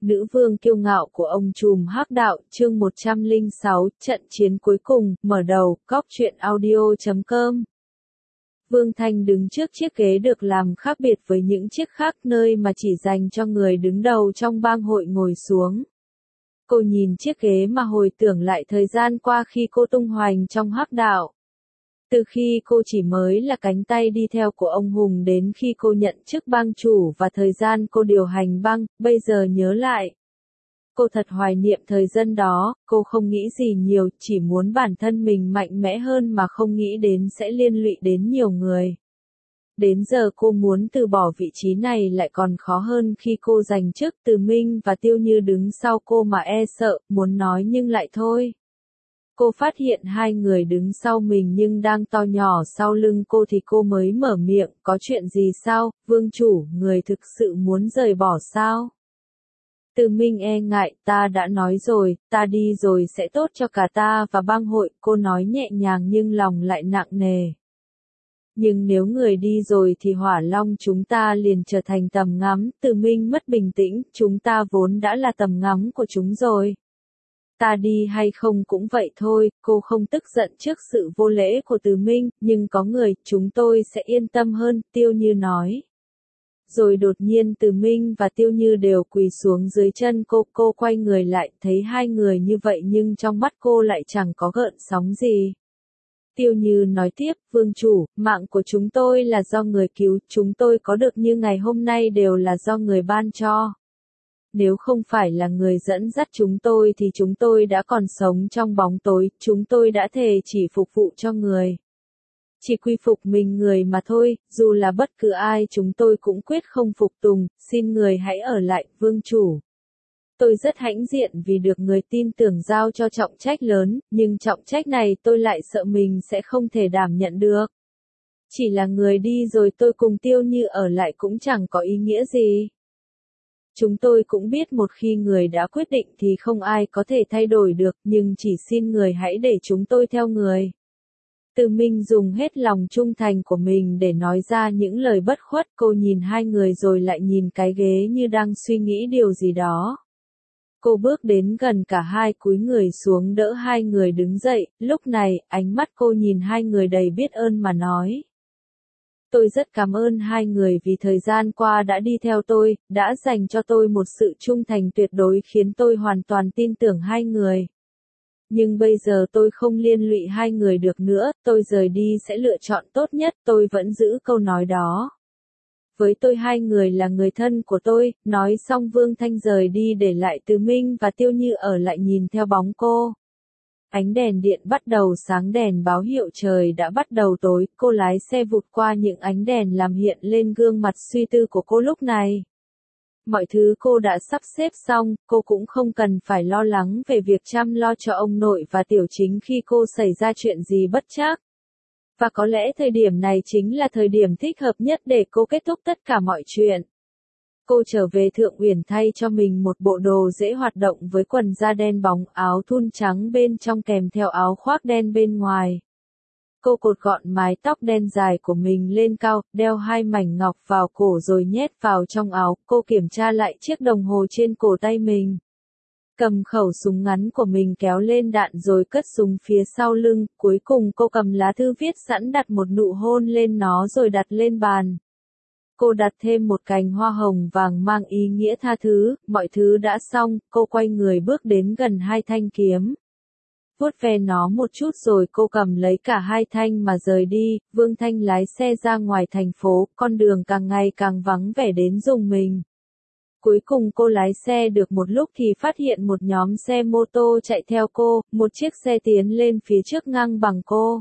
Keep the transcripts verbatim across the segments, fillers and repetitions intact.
nữ vương kiêu ngạo của ông trùm hắc đạo, chương một trăm lẻ sáu, trận chiến cuối cùng, mở đầu, cóc truyện audio chấm com. Vương Thanh đứng trước chiếc ghế được làm khác biệt với những chiếc khác, nơi mà chỉ dành cho người đứng đầu trong bang hội ngồi xuống. Cô nhìn chiếc ghế mà hồi tưởng lại thời gian qua khi cô tung hoành trong hắc đạo. Từ khi cô chỉ mới là cánh tay đi theo của ông Hùng đến khi cô nhận chức bang chủ và thời gian cô điều hành bang, bây giờ nhớ lại. Cô thật hoài niệm thời gian đó, cô không nghĩ gì nhiều, chỉ muốn bản thân mình mạnh mẽ hơn mà không nghĩ đến sẽ liên lụy đến nhiều người. Đến giờ cô muốn từ bỏ vị trí này lại còn khó hơn khi cô giành chức. Từ Minh và Tiêu Như đứng sau cô mà e sợ, muốn nói nhưng lại thôi. Cô phát hiện hai người đứng sau mình nhưng đang to nhỏ sau lưng cô thì cô mới mở miệng, có chuyện gì sao, vương chủ, người thực sự muốn rời bỏ sao? Từ Minh e ngại, ta đã nói rồi, ta đi rồi sẽ tốt cho cả ta và bang hội, cô nói nhẹ nhàng nhưng lòng lại nặng nề. Nhưng nếu người đi rồi thì Hỏa Long chúng ta liền trở thành tầm ngắm. Từ Minh mất bình tĩnh, chúng ta vốn đã là tầm ngắm của chúng rồi. Ta đi hay không cũng vậy thôi, cô không tức giận trước sự vô lễ của Từ Minh, nhưng có người, chúng tôi sẽ yên tâm hơn, Tiêu Như nói. Rồi đột nhiên Từ Minh và Tiêu Như đều quỳ xuống dưới chân cô, cô quay người lại, thấy hai người như vậy nhưng trong mắt cô lại chẳng có gợn sóng gì. Tiêu Như nói tiếp, vương chủ, mạng của chúng tôi là do người cứu, chúng tôi có được như ngày hôm nay đều là do người ban cho. Nếu không phải là người dẫn dắt chúng tôi thì chúng tôi đã còn sống trong bóng tối, chúng tôi đã thề chỉ phục vụ cho người. Chỉ quy phục mình người mà thôi, dù là bất cứ ai chúng tôi cũng quyết không phục tùng, xin người hãy ở lại, vương chủ. Tôi rất hãnh diện vì được người tin tưởng giao cho trọng trách lớn, nhưng trọng trách này tôi lại sợ mình sẽ không thể đảm nhận được. Chỉ là người đi rồi tôi cùng Tiêu Như ở lại cũng chẳng có ý nghĩa gì. Chúng tôi cũng biết một khi người đã quyết định thì không ai có thể thay đổi được, nhưng chỉ xin người hãy để chúng tôi theo người. Từ Minh dùng hết lòng trung thành của mình để nói ra những lời bất khuất, cô nhìn hai người rồi lại nhìn cái ghế như đang suy nghĩ điều gì đó. Cô bước đến gần cả hai cúi người xuống đỡ hai người đứng dậy, lúc này, ánh mắt cô nhìn hai người đầy biết ơn mà nói. Tôi rất cảm ơn hai người vì thời gian qua đã đi theo tôi, đã dành cho tôi một sự trung thành tuyệt đối khiến tôi hoàn toàn tin tưởng hai người. Nhưng bây giờ tôi không liên lụy hai người được nữa, tôi rời đi sẽ lựa chọn tốt nhất, tôi vẫn giữ câu nói đó. Với tôi hai người là người thân của tôi, nói xong Vương Thanh rời đi để lại Từ Minh và Tiêu Như ở lại nhìn theo bóng cô. Ánh đèn điện bắt đầu sáng, đèn báo hiệu trời đã bắt đầu tối, cô lái xe vụt qua những ánh đèn làm hiện lên gương mặt suy tư của cô lúc này. Mọi thứ cô đã sắp xếp xong, cô cũng không cần phải lo lắng về việc chăm lo cho ông nội và Tiểu Chính khi cô xảy ra chuyện gì bất trắc. Và có lẽ thời điểm này chính là thời điểm thích hợp nhất để cô kết thúc tất cả mọi chuyện. Cô trở về Thượng Uyển thay cho mình một bộ đồ dễ hoạt động với quần da đen bóng, áo thun trắng bên trong kèm theo áo khoác đen bên ngoài. Cô cột gọn mái tóc đen dài của mình lên cao, đeo hai mảnh ngọc vào cổ rồi nhét vào trong áo. Cô kiểm tra lại chiếc đồng hồ trên cổ tay mình. Cầm khẩu súng ngắn của mình kéo lên đạn rồi cất súng phía sau lưng. Cuối cùng cô cầm lá thư viết sẵn đặt một nụ hôn lên nó rồi đặt lên bàn. Cô đặt thêm một cành hoa hồng vàng mang ý nghĩa tha thứ. Mọi thứ đã xong, cô quay người bước đến gần hai thanh kiếm. Vuốt ve nó một chút rồi cô cầm lấy cả hai thanh mà rời đi. Vương Thanh lái xe ra ngoài thành phố, con đường càng ngày càng vắng vẻ đến rùng mình. Cuối cùng cô lái xe được một lúc thì phát hiện một nhóm xe mô tô chạy theo cô, một chiếc xe tiến lên phía trước ngang bằng cô.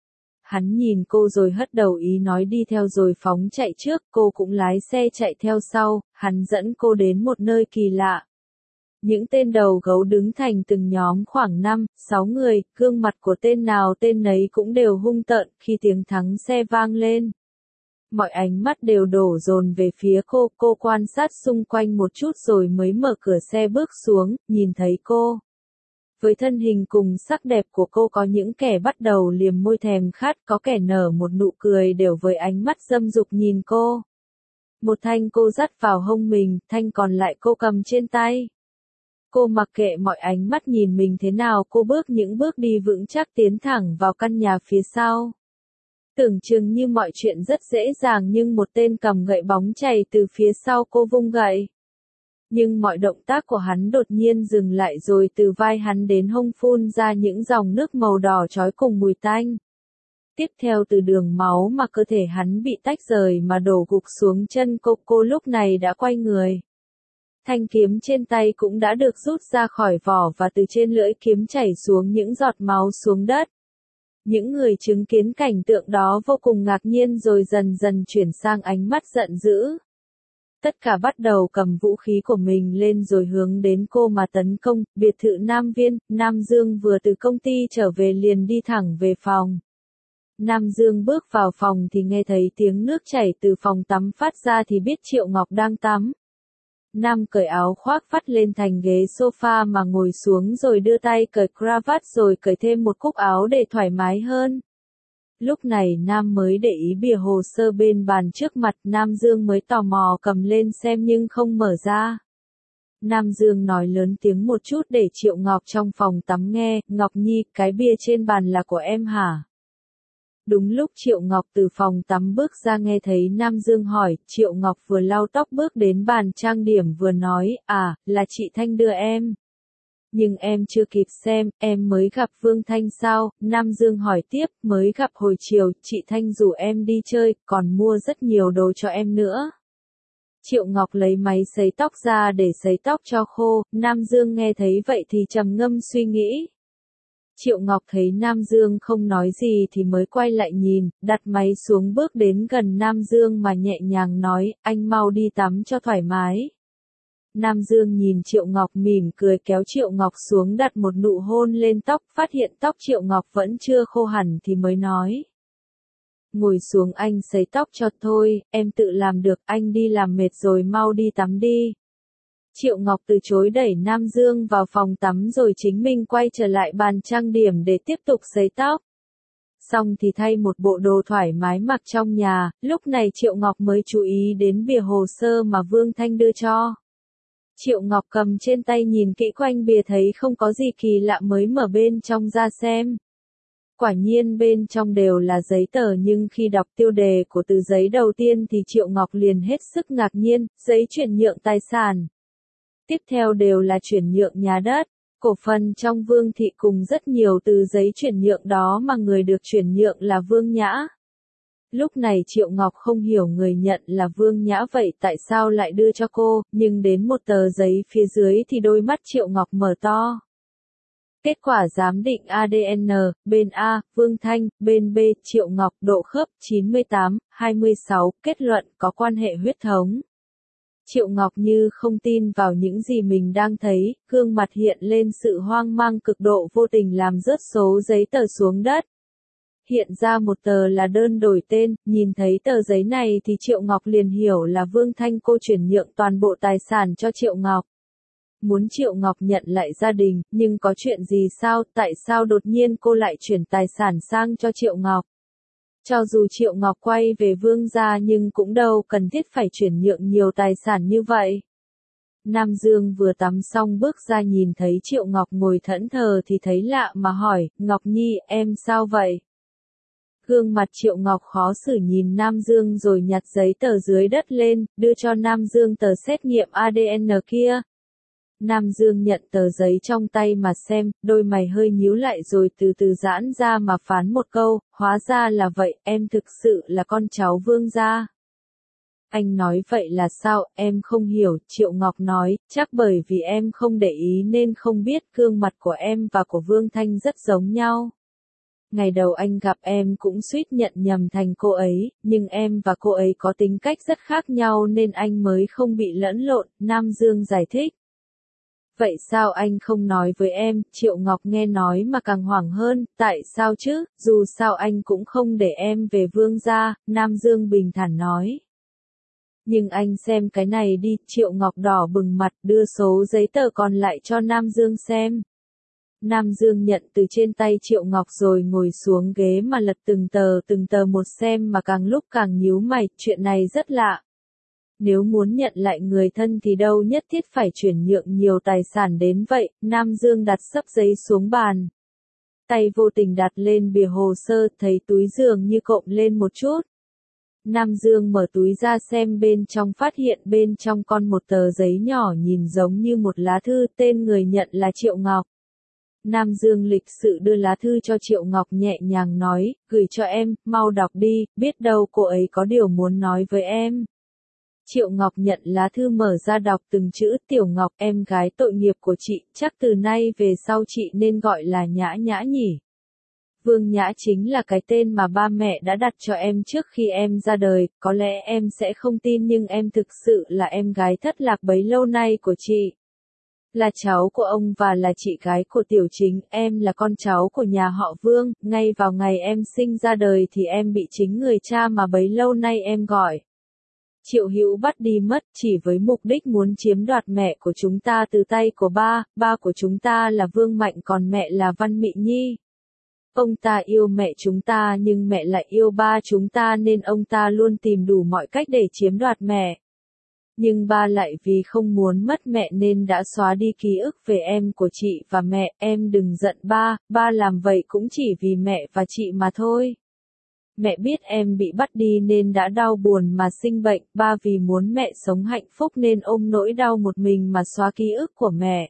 Hắn nhìn cô rồi hất đầu ý nói đi theo rồi phóng chạy trước, cô cũng lái xe chạy theo sau, hắn dẫn cô đến một nơi kỳ lạ. Những tên đầu gấu đứng thành từng nhóm khoảng năm, sáu người, gương mặt của tên nào tên nấy cũng đều hung tợn khi tiếng thắng xe vang lên. Mọi ánh mắt đều đổ dồn về phía cô, cô quan sát xung quanh một chút rồi mới mở cửa xe bước xuống, nhìn thấy cô. Với thân hình cùng sắc đẹp của cô có những kẻ bắt đầu liềm môi thèm khát, có kẻ nở một nụ cười đều với ánh mắt dâm dục nhìn cô. Một thanh cô dắt vào hông mình, thanh còn lại cô cầm trên tay. Cô mặc kệ mọi ánh mắt nhìn mình thế nào, cô bước những bước đi vững chắc tiến thẳng vào căn nhà phía sau. Tưởng chừng như mọi chuyện rất dễ dàng nhưng một tên cầm gậy bóng chày từ phía sau cô vung gậy. Nhưng mọi động tác của hắn đột nhiên dừng lại rồi từ vai hắn đến hông phun ra những dòng nước màu đỏ chói cùng mùi tanh. Tiếp theo từ đường máu mà cơ thể hắn bị tách rời mà đổ gục xuống chân cô, cô lúc này đã quay người. Thanh kiếm trên tay cũng đã được rút ra khỏi vỏ và từ trên lưỡi kiếm chảy xuống những giọt máu xuống đất. Những người chứng kiến cảnh tượng đó vô cùng ngạc nhiên rồi dần dần chuyển sang ánh mắt giận dữ. Tất cả bắt đầu cầm vũ khí của mình lên rồi hướng đến cô mà tấn công. Biệt thự Nam Viên, Nam Dương vừa từ công ty trở về liền đi thẳng về phòng. Nam Dương bước vào phòng thì nghe thấy tiếng nước chảy từ phòng tắm phát ra thì biết Triệu Ngọc đang tắm. Nam cởi áo khoác vắt lên thành ghế sofa mà ngồi xuống rồi đưa tay cởi cravat rồi cởi thêm một cúc áo để thoải mái hơn. Lúc này Nam mới để ý bìa hồ sơ bên bàn trước mặt, Nam Dương mới tò mò cầm lên xem nhưng không mở ra. Nam Dương nói lớn tiếng một chút để Triệu Ngọc trong phòng tắm nghe, Ngọc Nhi, cái bìa trên bàn là của em hả? Đúng lúc Triệu Ngọc từ phòng tắm bước ra nghe thấy Nam Dương hỏi, Triệu Ngọc vừa lau tóc bước đến bàn trang điểm vừa nói, à, là chị Thanh đưa em. Nhưng em chưa kịp xem, em mới gặp Vương Thanh sao? Nam Dương hỏi tiếp, mới gặp hồi chiều, chị Thanh rủ em đi chơi, còn mua rất nhiều đồ cho em nữa. Triệu Ngọc lấy máy sấy tóc ra để sấy tóc cho khô, Nam Dương nghe thấy vậy thì trầm ngâm suy nghĩ. Triệu Ngọc thấy Nam Dương không nói gì thì mới quay lại nhìn, đặt máy xuống bước đến gần Nam Dương mà nhẹ nhàng nói, anh mau đi tắm cho thoải mái. Nam Dương nhìn Triệu Ngọc mỉm cười kéo Triệu Ngọc xuống đặt một nụ hôn lên tóc, phát hiện tóc Triệu Ngọc vẫn chưa khô hẳn thì mới nói. Ngồi xuống anh sấy tóc cho thôi, em tự làm được, anh đi làm mệt rồi mau đi tắm đi. Triệu Ngọc từ chối đẩy Nam Dương vào phòng tắm rồi chính mình quay trở lại bàn trang điểm để tiếp tục sấy tóc. Xong thì thay một bộ đồ thoải mái mặc trong nhà, lúc này Triệu Ngọc mới chú ý đến bìa hồ sơ mà Vương Thanh đưa cho. Triệu Ngọc cầm trên tay nhìn kỹ quanh bìa thấy không có gì kỳ lạ mới mở bên trong ra xem. Quả nhiên bên trong đều là giấy tờ nhưng khi đọc tiêu đề của từ giấy đầu tiên thì Triệu Ngọc liền hết sức ngạc nhiên, giấy chuyển nhượng tài sản. Tiếp theo đều là chuyển nhượng nhà đất, cổ phần trong Vương thị cùng rất nhiều từ giấy chuyển nhượng đó mà người được chuyển nhượng là Vương Nhã. Lúc này Triệu Ngọc không hiểu người nhận là Vương Nhã vậy tại sao lại đưa cho cô, nhưng đến một tờ giấy phía dưới thì đôi mắt Triệu Ngọc mở to. Kết quả giám định a đê en, bên A, Vương Thanh, bên B, Triệu Ngọc, độ khớp chín mươi tám, hai mươi sáu, kết luận có quan hệ huyết thống. Triệu Ngọc như không tin vào những gì mình đang thấy, gương mặt hiện lên sự hoang mang cực độ vô tình làm rớt số giấy tờ xuống đất. Hiện ra một tờ là đơn đổi tên, nhìn thấy tờ giấy này thì Triệu Ngọc liền hiểu là Vương Thanh cô chuyển nhượng toàn bộ tài sản cho Triệu Ngọc. Muốn Triệu Ngọc nhận lại gia đình, nhưng có chuyện gì sao, tại sao đột nhiên cô lại chuyển tài sản sang cho Triệu Ngọc? Cho dù Triệu Ngọc quay về Vương gia nhưng cũng đâu cần thiết phải chuyển nhượng nhiều tài sản như vậy. Nam Dương vừa tắm xong bước ra nhìn thấy Triệu Ngọc ngồi thẫn thờ thì thấy lạ mà hỏi, Ngọc Nhi, em sao vậy? Gương mặt Triệu Ngọc khó xử nhìn Nam Dương rồi nhặt giấy tờ dưới đất lên, đưa cho Nam Dương tờ xét nghiệm a đê en kia. Nam Dương nhận tờ giấy trong tay mà xem, đôi mày hơi nhíu lại rồi từ từ giãn ra mà phán một câu, hóa ra là vậy, em thực sự là con cháu Vương gia. Anh nói vậy là sao, em không hiểu, Triệu Ngọc nói, chắc bởi vì em không để ý nên không biết gương mặt của em và của Vương Thanh rất giống nhau. Ngày đầu anh gặp em cũng suýt nhận nhầm thành cô ấy, nhưng em và cô ấy có tính cách rất khác nhau nên anh mới không bị lẫn lộn, Nam Dương giải thích. Vậy sao anh không nói với em, Triệu Ngọc nghe nói mà càng hoảng hơn, tại sao chứ, dù sao anh cũng không để em về Vương gia, Nam Dương bình thản nói. Nhưng anh xem cái này đi, Triệu Ngọc đỏ bừng mặt đưa số giấy tờ còn lại cho Nam Dương xem. Nam Dương nhận từ trên tay Triệu Ngọc rồi ngồi xuống ghế mà lật từng tờ từng tờ một xem mà càng lúc càng nhíu mày, chuyện này rất lạ. Nếu muốn nhận lại người thân thì đâu nhất thiết phải chuyển nhượng nhiều tài sản đến vậy, Nam Dương đặt xấp giấy xuống bàn. Tay vô tình đặt lên bìa hồ sơ, thấy túi dường như cộm lên một chút. Nam Dương mở túi ra xem bên trong, phát hiện bên trong con một tờ giấy nhỏ nhìn giống như một lá thư, tên người nhận là Triệu Ngọc. Nam Dương lịch sự đưa lá thư cho Triệu Ngọc, nhẹ nhàng nói, gửi cho em, mau đọc đi, biết đâu cô ấy có điều muốn nói với em. Triệu Ngọc nhận lá thư mở ra đọc từng chữ, Tiểu Ngọc, em gái tội nghiệp của chị, chắc từ nay về sau chị nên gọi là Nhã Nhã nhỉ. Vương Nhã chính là cái tên mà ba mẹ đã đặt cho em trước khi em ra đời, có lẽ em sẽ không tin nhưng em thực sự là em gái thất lạc bấy lâu nay của chị. Là cháu của ông và là chị gái của Tiểu Chính, em là con cháu của nhà họ Vương, ngay vào ngày em sinh ra đời thì em bị chính người cha mà bấy lâu nay em gọi Triệu Hữu bắt đi mất, chỉ với mục đích muốn chiếm đoạt mẹ của chúng ta từ tay của ba, ba của chúng ta là Vương Mạnh còn mẹ là Văn Mị Nhi. Ông ta yêu mẹ chúng ta nhưng mẹ lại yêu ba chúng ta nên ông ta luôn tìm đủ mọi cách để chiếm đoạt mẹ. Nhưng ba lại vì không muốn mất mẹ nên đã xóa đi ký ức về em của chị và mẹ, em đừng giận ba, ba làm vậy cũng chỉ vì mẹ và chị mà thôi. Mẹ biết em bị bắt đi nên đã đau buồn mà sinh bệnh, ba vì muốn mẹ sống hạnh phúc nên ôm nỗi đau một mình mà xóa ký ức của mẹ.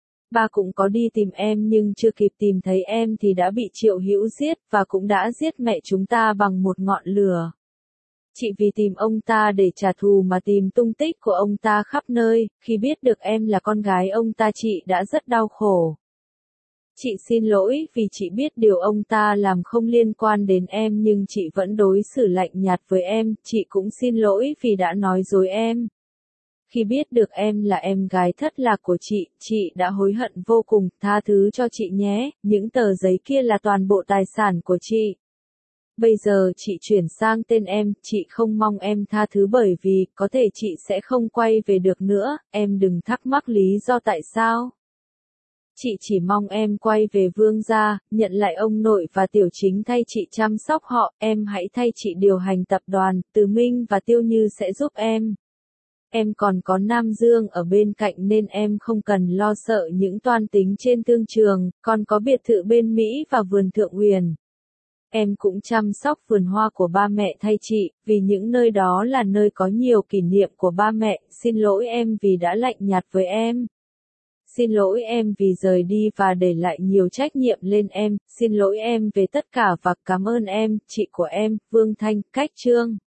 Ba cũng có đi tìm em nhưng chưa kịp tìm thấy em thì đã bị Triệu Hữu giết và cũng đã giết mẹ chúng ta bằng một ngọn lửa. Chị vì tìm ông ta để trả thù mà tìm tung tích của ông ta khắp nơi, khi biết được em là con gái ông ta chị đã rất đau khổ. Chị xin lỗi vì chị biết điều ông ta làm không liên quan đến em nhưng chị vẫn đối xử lạnh nhạt với em, chị cũng xin lỗi vì đã nói dối em. Khi biết được em là em gái thất lạc của chị, chị đã hối hận vô cùng, tha thứ cho chị nhé, những tờ giấy kia là toàn bộ tài sản của chị. Bây giờ chị chuyển sang tên em, chị không mong em tha thứ bởi vì, có thể chị sẽ không quay về được nữa, em đừng thắc mắc lý do tại sao. Chị chỉ mong em quay về Vương gia, nhận lại ông nội và Tiểu Chính thay chị chăm sóc họ, em hãy thay chị điều hành tập đoàn, Từ Minh và Tiêu Như sẽ giúp em. Em còn có Nam Dương ở bên cạnh nên em không cần lo sợ những toan tính trên thương trường, còn có biệt thự bên Mỹ và vườn Thượng Uyển. Em cũng chăm sóc vườn hoa của ba mẹ thay chị, vì những nơi đó là nơi có nhiều kỷ niệm của ba mẹ, xin lỗi em vì đã lạnh nhạt với em. Xin lỗi em vì rời đi và để lại nhiều trách nhiệm lên em, xin lỗi em về tất cả và cảm ơn em, chị của em, Vương Thanh, Cách Trương.